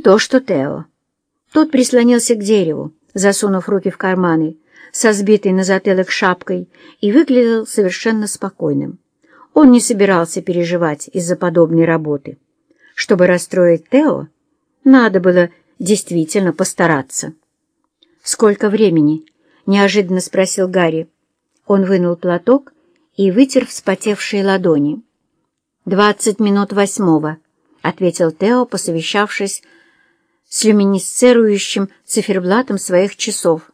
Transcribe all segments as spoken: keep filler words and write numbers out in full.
то что Тео. Тот прислонился к дереву, засунув руки в карманы, со сбитой на затылок шапкой, и выглядел совершенно спокойным. Он не собирался переживать из-за подобной работы. Чтобы расстроить Тео, надо было действительно постараться. «Сколько времени?» — неожиданно спросил Гарри. Он вынул платок и вытер вспотевшие ладони. «Двадцать минут восьмого», — ответил Тео, посовещавшись с люминесцирующим циферблатом своих часов.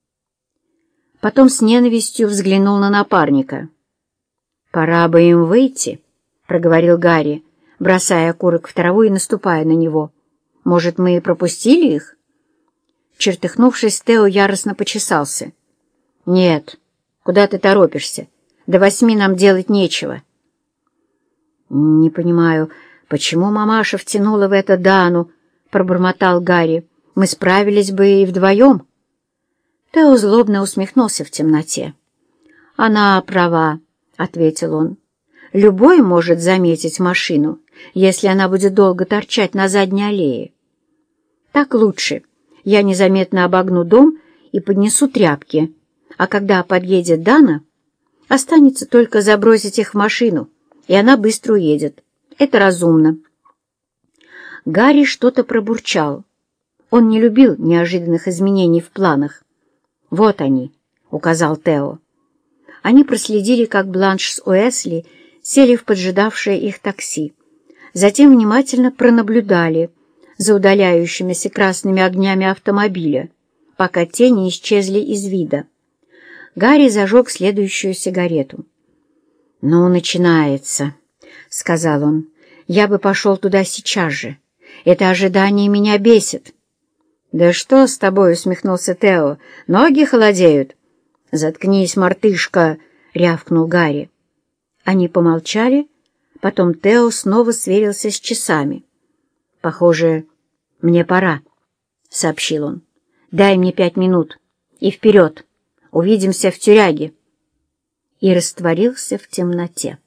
Потом с ненавистью взглянул на напарника. «Пора бы им выйти», — проговорил Гарри, бросая окурок в траву и наступая на него. «Может, мы и пропустили их?» Чертыхнувшись, Тео яростно почесался. «Нет, куда ты торопишься? До восьми нам делать нечего». «Не понимаю, почему мамаша втянула в это Дану?» — пробормотал Гарри. «Мы справились бы и вдвоем». Тео злобно усмехнулся в темноте. «Она права», — ответил он. «Любой может заметить машину, если она будет долго торчать на задней аллее. Так лучше. Я незаметно обогну дом и поднесу тряпки, а когда подъедет Дана, останется только забросить их в машину, и она быстро уедет. Это разумно». Гарри что-то пробурчал. Он не любил неожиданных изменений в планах. «Вот они», — указал Тео. Они проследили, как Бланш с Уэсли сели в поджидавшее их такси. Затем внимательно пронаблюдали за удаляющимися красными огнями автомобиля, пока те не исчезли из вида. Гарри зажег следующую сигарету. «Ну, начинается», — сказал он. «Я бы пошел туда сейчас же. Это ожидание меня бесит». «Да что с тобой?» — усмехнулся Тео. «Ноги холодеют». «Заткнись, мартышка!» — рявкнул Гарри. Они помолчали, потом Тео снова сверился с часами. «Похоже, мне пора», — сообщил он. «Дай мне пять минут. И вперед! Увидимся в тюряге!» И растворился в темноте.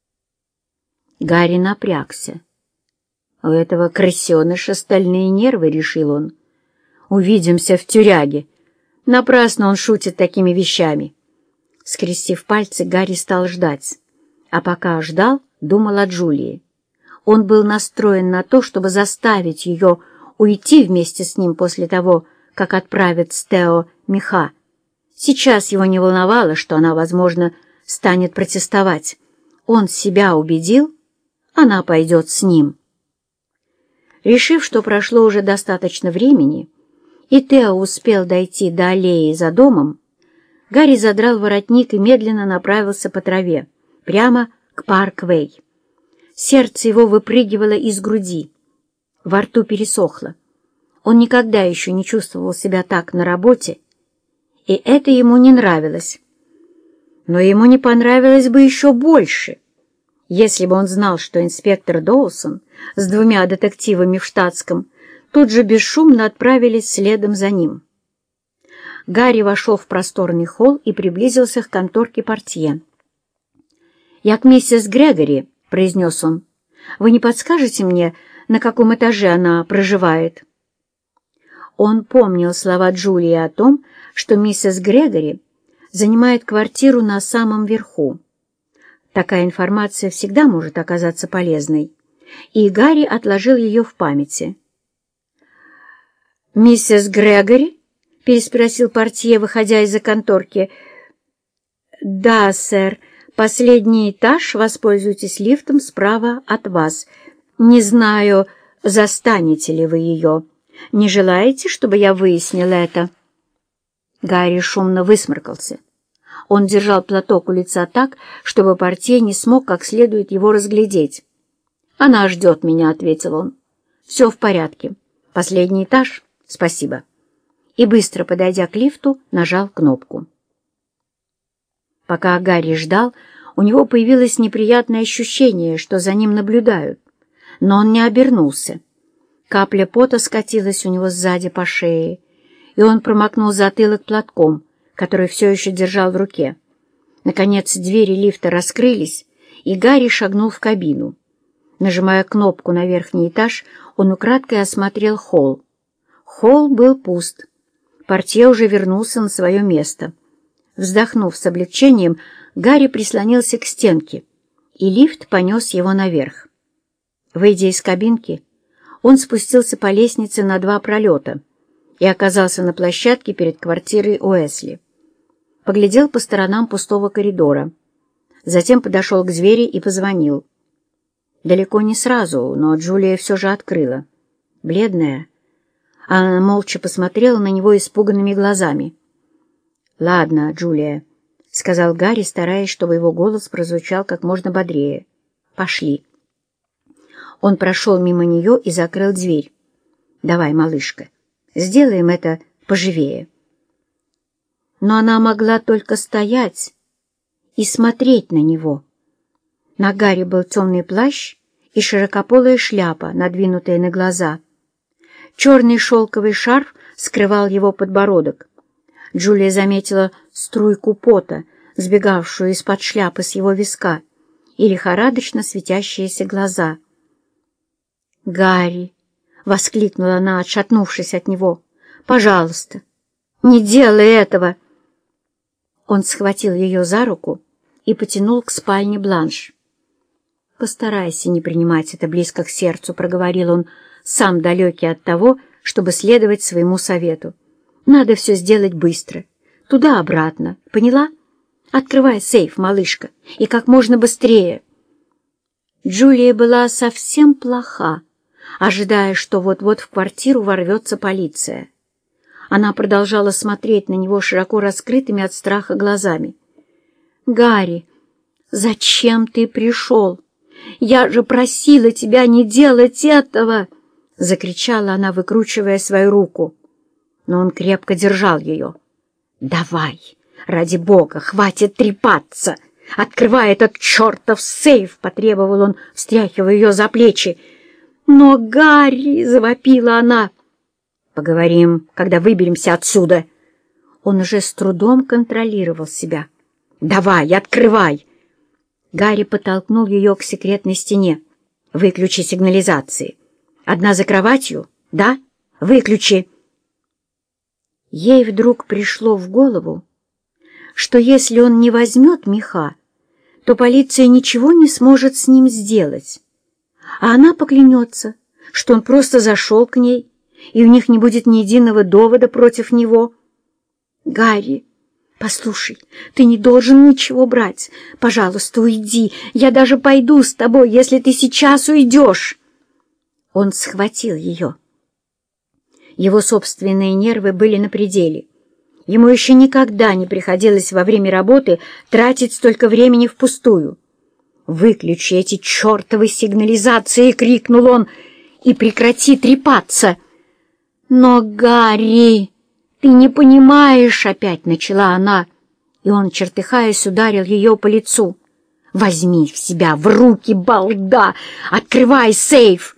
Гарри напрягся. «У этого крысеныша стальные нервы», — решил он. «Увидимся в тюряге». Напрасно он шутит такими вещами. Скрестив пальцы, Гарри стал ждать. А пока ждал, думал о Джулии. Он был настроен на то, чтобы заставить ее уйти вместе с ним после того, как отправят с Тео меха. Сейчас его не волновало, что она, возможно, станет протестовать. Он себя убедил, она пойдет с ним. Решив, что прошло уже достаточно времени, и Тео успел дойти до аллеи за домом, Гарри задрал воротник и медленно направился по траве, прямо к Парквей. Сердце его выпрыгивало из груди, во рту пересохло. Он никогда еще не чувствовал себя так на работе, и это ему не нравилось. Но ему не понравилось бы еще больше, если бы он знал, что инспектор Доусон с двумя детективами в штатском тут же бесшумно отправились следом за ним. Гарри вошел в просторный холл и приблизился к конторке портье. «Я к миссис Грегори», — произнес он. «Вы не подскажете мне, на каком этаже она проживает?» Он помнил слова Джулии о том, что миссис Грегори занимает квартиру на самом верху. Такая информация всегда может оказаться полезной, и Гарри отложил ее в памяти. «Миссис Грегори?» — переспросил портье, выходя из-за конторки. «Да, сэр. Последний этаж. Воспользуйтесь лифтом справа от вас. Не знаю, застанете ли вы ее. Не желаете, чтобы я выяснил это?» Гарри шумно высморкался. Он держал платок у лица так, чтобы портье не смог как следует его разглядеть. «Она ждет меня», — ответил он. «Все в порядке. Последний этаж? Спасибо». И, быстро подойдя к лифту, нажал кнопку. Пока Гарри ждал, у него появилось неприятное ощущение, что за ним наблюдают. Но он не обернулся. Капля пота скатилась у него сзади по шее, и он промокнул затылок платком, который все еще держал в руке. Наконец двери лифта раскрылись, и Гарри шагнул в кабину. Нажимая кнопку на верхний этаж, он украдкой осмотрел холл. Холл был пуст. Портье уже вернулся на свое место. Вздохнув с облегчением, Гарри прислонился к стенке, и лифт понес его наверх. Выйдя из кабинки, он спустился по лестнице на два пролета и оказался на площадке перед квартирой Уэсли. Поглядел по сторонам пустого коридора. Затем подошел к двери и позвонил. Далеко не сразу, но Джулия все же открыла. Бледная, она молча посмотрела на него испуганными глазами. «Ладно, Джулия», — сказал Гарри, стараясь, чтобы его голос прозвучал как можно бодрее. «Пошли». Он прошел мимо нее и закрыл дверь. «Давай, малышка, сделаем это поживее». Но она могла только стоять и смотреть на него. На Гарри был темный плащ и широкополая шляпа, надвинутая на глаза. Черный шелковый шарф скрывал его подбородок. Джулия заметила струйку пота, сбегавшую из-под шляпы с его виска, и лихорадочно светящиеся глаза. «Гарри!» — воскликнула она, отшатнувшись от него. «Пожалуйста, не делай этого!» Он схватил ее за руку и потянул к спальне Бланш. «Постарайся не принимать это близко к сердцу», — проговорил он, сам далекий от того, чтобы следовать своему совету. «Надо все сделать быстро. Туда-обратно. Поняла? Открывай сейф, малышка, и как можно быстрее». Джулия была совсем плоха, ожидая, что вот-вот в квартиру ворвется полиция. Она продолжала смотреть на него широко раскрытыми от страха глазами. «Гарри, зачем ты пришел? Я же просила тебя не делать этого!» — закричала она, выкручивая свою руку. Но он крепко держал ее. «Давай, ради бога, хватит трепаться! Открывай этот чертов сейф!» — потребовал он, встряхивая ее за плечи. «Но, Гарри!» — завопила она. «Поговорим, когда выберемся отсюда». Он уже с трудом контролировал себя. «Давай, открывай!» Гарри подтолкнул ее к секретной стене. «Выключи сигнализации. Одна за кроватью? Да? Выключи!» Ей вдруг пришло в голову, что если он не возьмет меха, то полиция ничего не сможет с ним сделать. А она поклянется, что он просто зашел к ней, и у них не будет ни единого довода против него. «Гарри, послушай, ты не должен ничего брать. Пожалуйста, уйди. Я даже пойду с тобой, если ты сейчас уйдешь». Он схватил ее. Его собственные нервы были на пределе. Ему еще никогда не приходилось во время работы тратить столько времени впустую. «Выключи эти чертовы сигнализации!» — крикнул он. «И прекрати трепаться!» «Но, Гарри, ты не понимаешь!» — опять начала она, и он, чертыхаясь, ударил ее по лицу. «Возьми в себя в руки, балда! Открывай сейф!»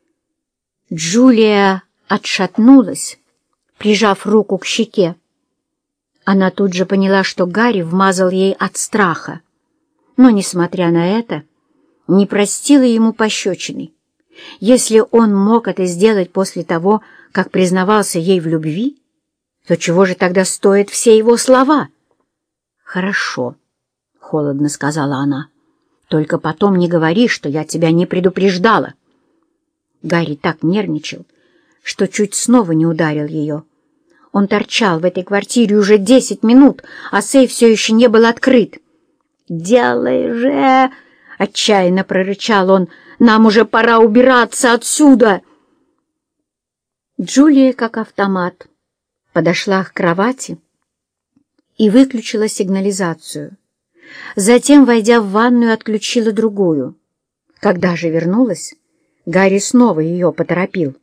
Джулия отшатнулась, прижав руку к щеке. Она тут же поняла, что Гарри вмазал ей от страха, но, несмотря на это, не простила ему пощечины. Если он мог это сделать после того, как признавался ей в любви, то чего же тогда стоят все его слова? «Хорошо», — холодно сказала она, — «только потом не говори, что я тебя не предупреждала». Гарри так нервничал, что чуть снова не ударил ее. Он торчал в этой квартире уже десять минут, а сейф все еще не был открыт. «Делай же!» — отчаянно прорычал он. «Нам уже пора убираться отсюда!» Джулия, как автомат, подошла к кровати и выключила сигнализацию. Затем, войдя в ванную, отключила другую. Когда же вернулась, Гарри снова ее поторопил.